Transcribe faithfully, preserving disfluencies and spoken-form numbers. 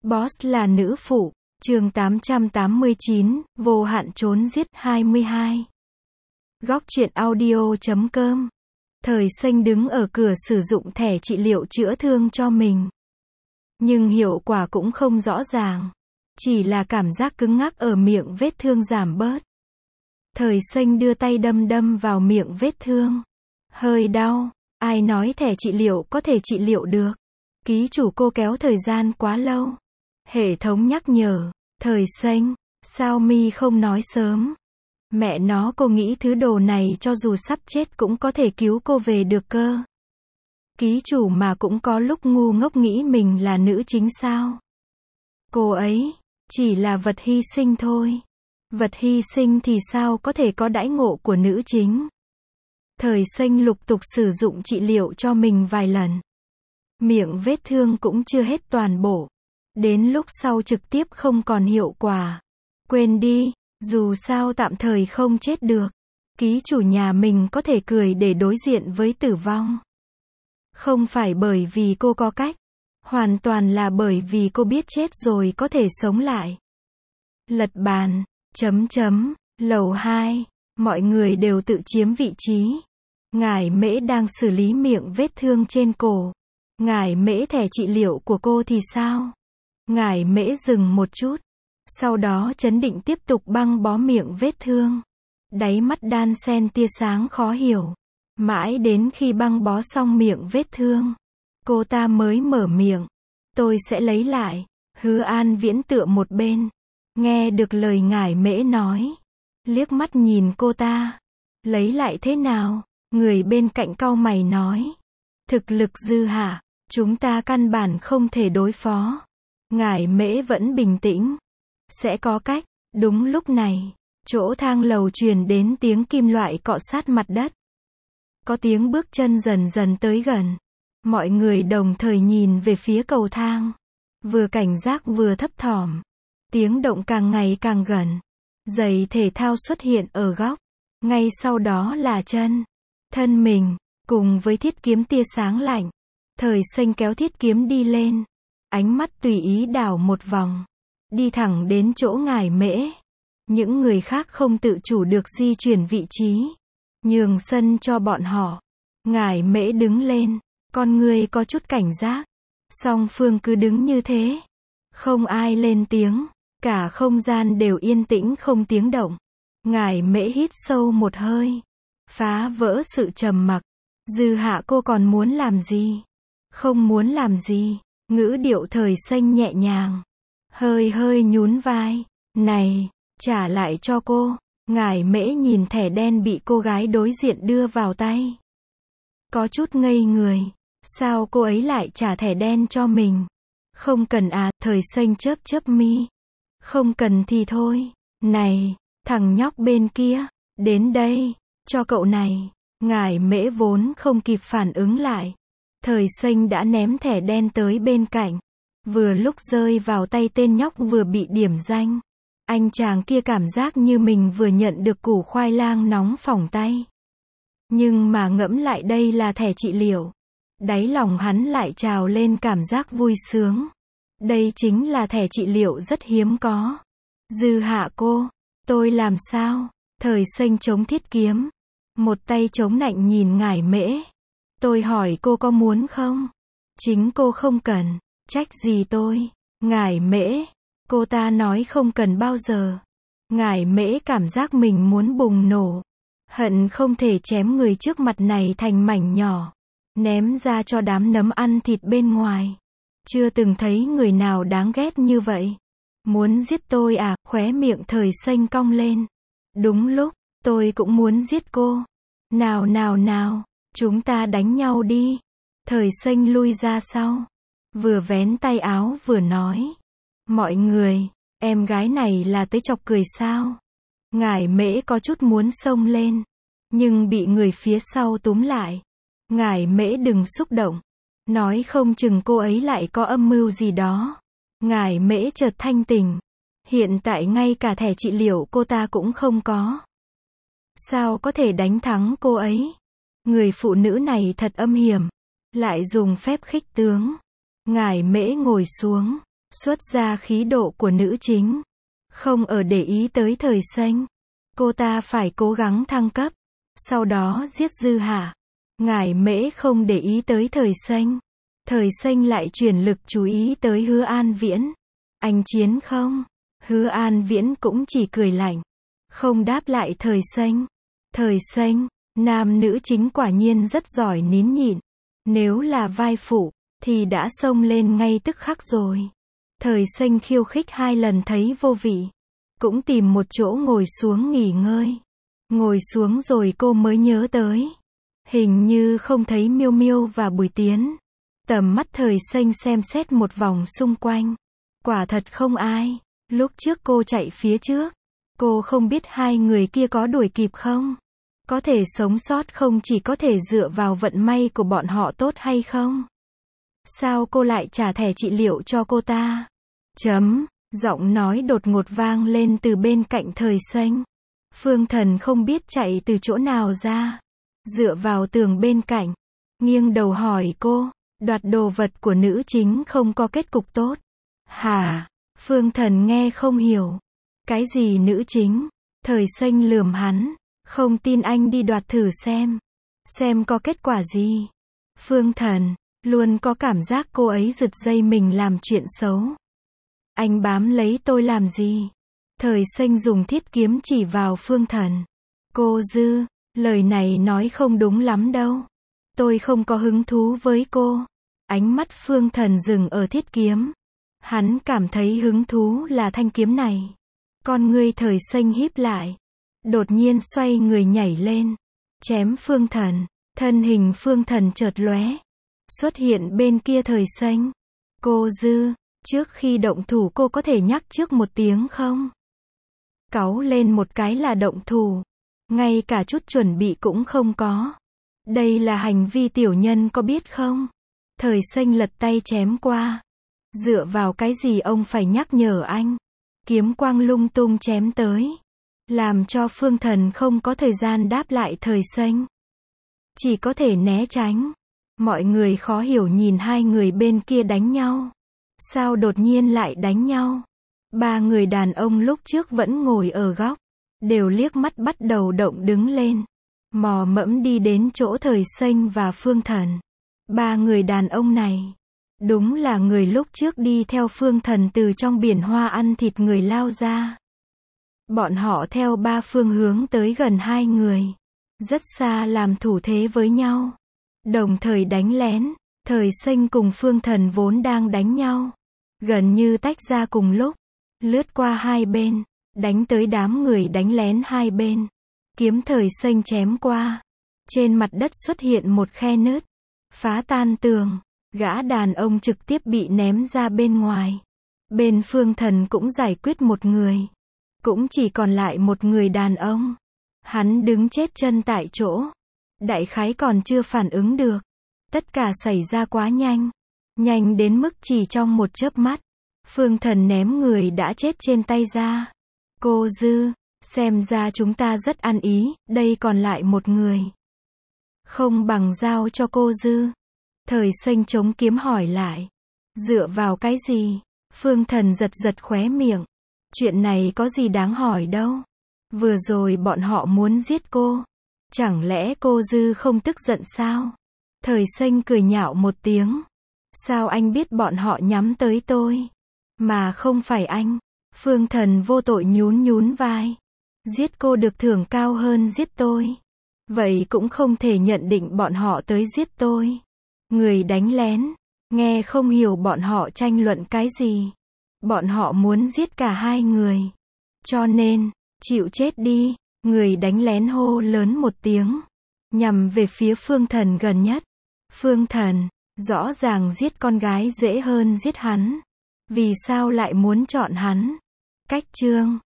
Boss là nữ phụ, chương tám trăm tám mươi chín, vô hạn trốn giết hai mươi hai. Góc truyện audio chấm com. Thời Xanh đứng ở cửa sử dụng thẻ trị liệu chữa thương cho mình. Nhưng hiệu quả cũng không rõ ràng. Chỉ là cảm giác cứng ngắc ở miệng vết thương giảm bớt. Thời Xanh đưa tay đâm đâm vào miệng vết thương. Hơi đau. Ai nói thẻ trị liệu có thể trị liệu được? Ký chủ cô kéo thời gian quá lâu. Hệ thống nhắc nhở. Thời Xanh, sao mi không nói sớm? Mẹ nó, cô nghĩ thứ đồ này cho dù sắp chết cũng có thể cứu cô về được cơ. Ký chủ mà cũng có lúc ngu ngốc nghĩ mình là nữ chính sao? Cô ấy chỉ là vật hy sinh thôi. Vật hy sinh thì sao có thể có đãi ngộ của nữ chính? Thời Xanh lục tục sử dụng trị liệu cho mình vài lần. Miệng vết thương cũng chưa hết toàn bộ. Đến lúc sau trực tiếp không còn hiệu quả. Quên đi, dù sao tạm thời không chết được. Ký chủ nhà mình có thể cười để đối diện với tử vong. Không phải bởi vì cô có cách. Hoàn toàn là bởi vì cô biết chết rồi có thể sống lại. Lật bàn, chấm chấm, lầu hai, mọi người đều tự chiếm vị trí. Ngải Mễ đang xử lý miệng vết thương trên cổ. Ngải Mễ, thẻ trị liệu của cô thì sao? Ngải Mễ dừng một chút. Sau đó trấn định tiếp tục băng bó miệng vết thương. Đáy mắt đan xen tia sáng khó hiểu. Mãi đến khi băng bó xong miệng vết thương, cô ta mới mở miệng. Tôi sẽ lấy lại. Hứa An Viễn tựa một bên. Nghe được lời Ngải Mễ nói. Liếc mắt nhìn cô ta. Lấy lại thế nào? Người bên cạnh cau mày nói. Thực lực dư hả? Chúng ta căn bản không thể đối phó. Ngải Mễ vẫn bình tĩnh. Sẽ có cách. Đúng lúc này, chỗ thang lầu truyền đến tiếng kim loại cọ sát mặt đất. Có tiếng bước chân dần dần tới gần. Mọi người đồng thời nhìn về phía cầu thang. Vừa cảnh giác vừa thấp thỏm. Tiếng động càng ngày càng gần. Giày thể thao xuất hiện ở góc. Ngay sau đó là chân, thân mình, cùng với thiết kiếm tia sáng lạnh. Thời Xanh kéo thiết kiếm đi lên. Ánh mắt tùy ý đảo một vòng. Đi thẳng đến chỗ Ngải Mễ. Những người khác không tự chủ được di chuyển vị trí. Nhường sân cho bọn họ. Ngải Mễ đứng lên. Con người có chút cảnh giác. Song phương cứ đứng như thế. Không ai lên tiếng. Cả không gian đều yên tĩnh không tiếng động. Ngải Mễ hít sâu một hơi. Phá vỡ sự trầm mặc. Dư hạ, cô còn muốn làm gì? Không muốn làm gì. Ngữ điệu Thời Xanh nhẹ nhàng. Hơi hơi nhún vai. Này, trả lại cho cô. Ngải Mễ nhìn thẻ đen bị cô gái đối diện đưa vào tay. Có chút ngây người. Sao cô ấy lại trả thẻ đen cho mình? Không cần à? Thời Xanh chớp chớp mi. Không cần thì thôi. Này, thằng nhóc bên kia, đến đây, cho cậu này. Ngải Mễ vốn không kịp phản ứng lại. Thời Xanh đã ném thẻ đen tới bên cạnh. Vừa lúc rơi vào tay tên nhóc vừa bị điểm danh. Anh chàng kia cảm giác như mình vừa nhận được củ khoai lang nóng phỏng tay. Nhưng mà ngẫm lại đây là thẻ trị liệu. Đáy lòng hắn lại trào lên cảm giác vui sướng. Đây chính là thẻ trị liệu rất hiếm có. Dư hạ cô, tôi làm sao? Thời Xanh chống thiết kiếm. Một tay chống nạnh nhìn Ngải Mễ. Tôi hỏi cô có muốn không? Chính cô không cần. Trách gì tôi? Ngải Mễ. Cô ta nói không cần bao giờ. Ngải Mễ cảm giác mình muốn bùng nổ. Hận không thể chém người trước mặt này thành mảnh nhỏ. Ném ra cho đám nấm ăn thịt bên ngoài. Chưa từng thấy người nào đáng ghét như vậy. Muốn giết tôi à? Khóe miệng Thời Xanh cong lên. Đúng lúc, tôi cũng muốn giết cô. Nào nào nào, chúng ta đánh nhau đi. Thời Xanh lui ra sau. Vừa vén tay áo vừa nói. Mọi người, em gái này là tới chọc cười sao? Ngải Mễ có chút muốn xông lên. Nhưng bị người phía sau túm lại. Ngải Mễ đừng xúc động. Nói không chừng cô ấy lại có âm mưu gì đó. Ngải Mễ chợt thanh tỉnh. Hiện tại ngay cả thẻ trị liệu cô ta cũng không có. Sao có thể đánh thắng cô ấy? Người phụ nữ này thật âm hiểm. Lại dùng phép khích tướng. Ngải Mễ ngồi xuống. Xuất ra khí độ của nữ chính. Không ở để ý tới Thời Xanh. Cô ta phải cố gắng thăng cấp. Sau đó giết Dư Hạ. Ngải Mễ không để ý tới Thời Xanh. Thời Xanh lại chuyển lực chú ý tới Hứa An Viễn. Anh chiến không? Hứa An Viễn cũng chỉ cười lạnh. Không đáp lại Thời Xanh. Thời Xanh, nam nữ chính quả nhiên rất giỏi nín nhịn. Nếu là vai phụ, thì đã xông lên ngay tức khắc rồi. Thời Xanh khiêu khích hai lần thấy vô vị. Cũng tìm một chỗ ngồi xuống nghỉ ngơi. Ngồi xuống rồi cô mới nhớ tới. Hình như không thấy Miêu Miêu và Bùi Tiến. Tầm mắt Thời Xanh xem xét một vòng xung quanh. Quả thật không ai. Lúc trước cô chạy phía trước. Cô không biết hai người kia có đuổi kịp không? Có thể sống sót không chỉ có thể dựa vào vận may của bọn họ tốt hay không? Sao cô lại trả thẻ trị liệu cho cô ta? Chấm. Giọng nói đột ngột vang lên từ bên cạnh Thời Xanh. Phương Thần không biết chạy từ chỗ nào ra. Dựa vào tường bên cạnh. Nghiêng đầu hỏi cô. Đoạt đồ vật của nữ chính không có kết cục tốt. Hả? Phương Thần nghe không hiểu. Cái gì nữ chính? Thời Xanh lườm hắn. Không tin anh đi đoạt thử xem. Xem có kết quả gì. Phương Thần luôn có cảm giác cô ấy giật dây mình làm chuyện xấu. Anh bám lấy tôi làm gì? Thời Xanh dùng thiết kiếm chỉ vào Phương Thần. Cô Dư, lời này nói không đúng lắm đâu. Tôi không có hứng thú với cô. Ánh mắt Phương Thần dừng ở thiết kiếm. Hắn cảm thấy hứng thú là thanh kiếm này. Con ngươi Thời Xanh híp lại. Đột nhiên xoay người nhảy lên. Chém Phương Thần. Thân hình Phương Thần chợt lóe. Xuất hiện bên kia Thời Xanh. Cô Dư, trước khi động thủ cô có thể nhắc trước một tiếng không? Cáu lên một cái là động thủ. Ngay cả chút chuẩn bị cũng không có. Đây là hành vi tiểu nhân có biết không? Thời Xanh lật tay chém qua. Dựa vào cái gì ông phải nhắc nhở anh? Kiếm quang lung tung chém tới. Làm cho Phương Thần không có thời gian đáp lại Thời Xanh. Chỉ có thể né tránh. Mọi người khó hiểu nhìn hai người bên kia đánh nhau. Sao đột nhiên lại đánh nhau? Ba người đàn ông lúc trước vẫn ngồi ở góc. Đều liếc mắt bắt đầu động đứng lên. Mò mẫm đi đến chỗ Thời Xanh và Phương Thần. Ba người đàn ông này. Đúng là người lúc trước đi theo Phương Thần từ trong biển hoa ăn thịt người lao ra. Bọn họ theo ba phương hướng tới gần hai người. Rất xa làm thủ thế với nhau. Đồng thời đánh lén. Thời Xanh cùng Phương Thần vốn đang đánh nhau. Gần như tách ra cùng lúc. Lướt qua hai bên. Đánh tới đám người đánh lén hai bên. Kiếm Thời Xanh chém qua. Trên mặt đất xuất hiện một khe nứt. Phá tan tường. Gã đàn ông trực tiếp bị ném ra bên ngoài. Bên Phương Thần cũng giải quyết một người. Cũng chỉ còn lại một người đàn ông. Hắn đứng chết chân tại chỗ. Đại khái còn chưa phản ứng được. Tất cả xảy ra quá nhanh. Nhanh đến mức chỉ trong một chớp mắt. Phương Thần ném người đã chết trên tay ra. Cô Dư, xem ra chúng ta rất ăn ý, đây còn lại một người. Không bằng giao cho cô Dư. Thời Xanh chống kiếm hỏi lại. Dựa vào cái gì? Phương Thần giật giật khóe miệng. Chuyện này có gì đáng hỏi đâu. Vừa rồi bọn họ muốn giết cô. Chẳng lẽ cô Dư không tức giận sao? Thời Xanh cười nhạo một tiếng. Sao anh biết bọn họ nhắm tới tôi? Mà không phải anh. Phương Thần vô tội nhún nhún vai. Giết cô được thưởng cao hơn giết tôi. Vậy cũng không thể nhận định bọn họ tới giết tôi. Người đánh lén. Nghe không hiểu bọn họ tranh luận cái gì. Bọn họ muốn giết cả hai người. Cho nên, chịu chết đi. Người đánh lén hô lớn một tiếng. Nhằm về phía Phương Thần gần nhất. Phương Thần, rõ ràng giết con gái dễ hơn giết hắn. Vì sao lại muốn chọn hắn? Cách chương